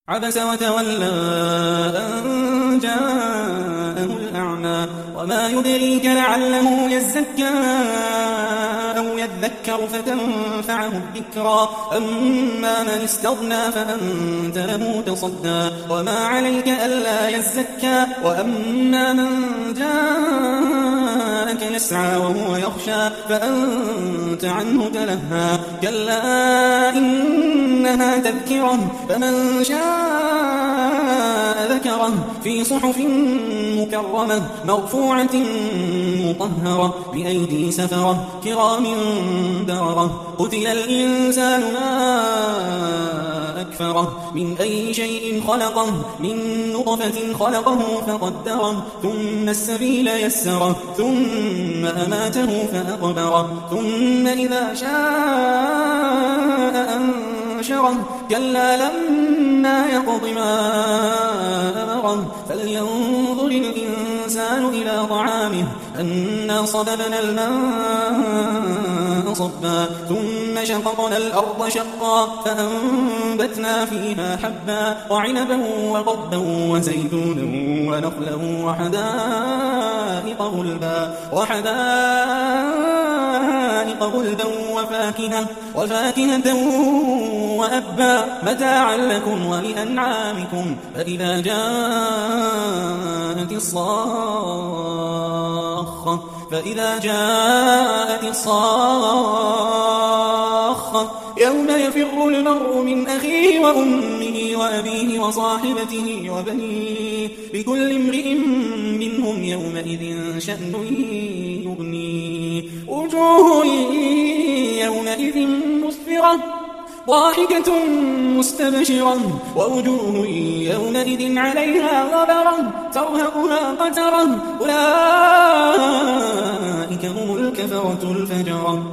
عبس وتولى أن جاءه الأعمى وما يدريك لعله يزكى أو يذكر فتنفعه الذكرى أما من استغنى فأنت له تصدى وما عليك ألا يزكى وأما من جاءك يسعى وهو يخشى فأنت عنه تلهى كلا إنها تذكرة فمن شاء ذكره في صحف مكرمة مرفوعة مطهرة بأيدي سفرة كرام بررة قتل الإنسان ما أكفره من أي شيء خلقه من نطفة خلقه فقدره ثم السبيل يسره ثم أماته فأقبره ثم إذا شاء أنشره كلا لما يقض ما أمره فلينظر الإنسان إلى طعامه أنا صببنا الماء صبا ثم شققنا الأرض شقا فأنبتنا فيها حبا وعنبا وقضبا وزيتونا ونخلا وحدائق غلبا وفاكهة وأبا متاعا لكم ولأنعامكم فإذا جاءت الصاخة يوم يفر المرء من أخيه وأمه وأبيه وصاحبته وبنيه لكل امرئ منهم يومئذ شأن يغنيه وجوه يومئذ مسفرة ضاحكة مستبشرة ووجوه يومئذ عليها غبرة ترهقها قترة أولئك هم الكفرة الفجرة.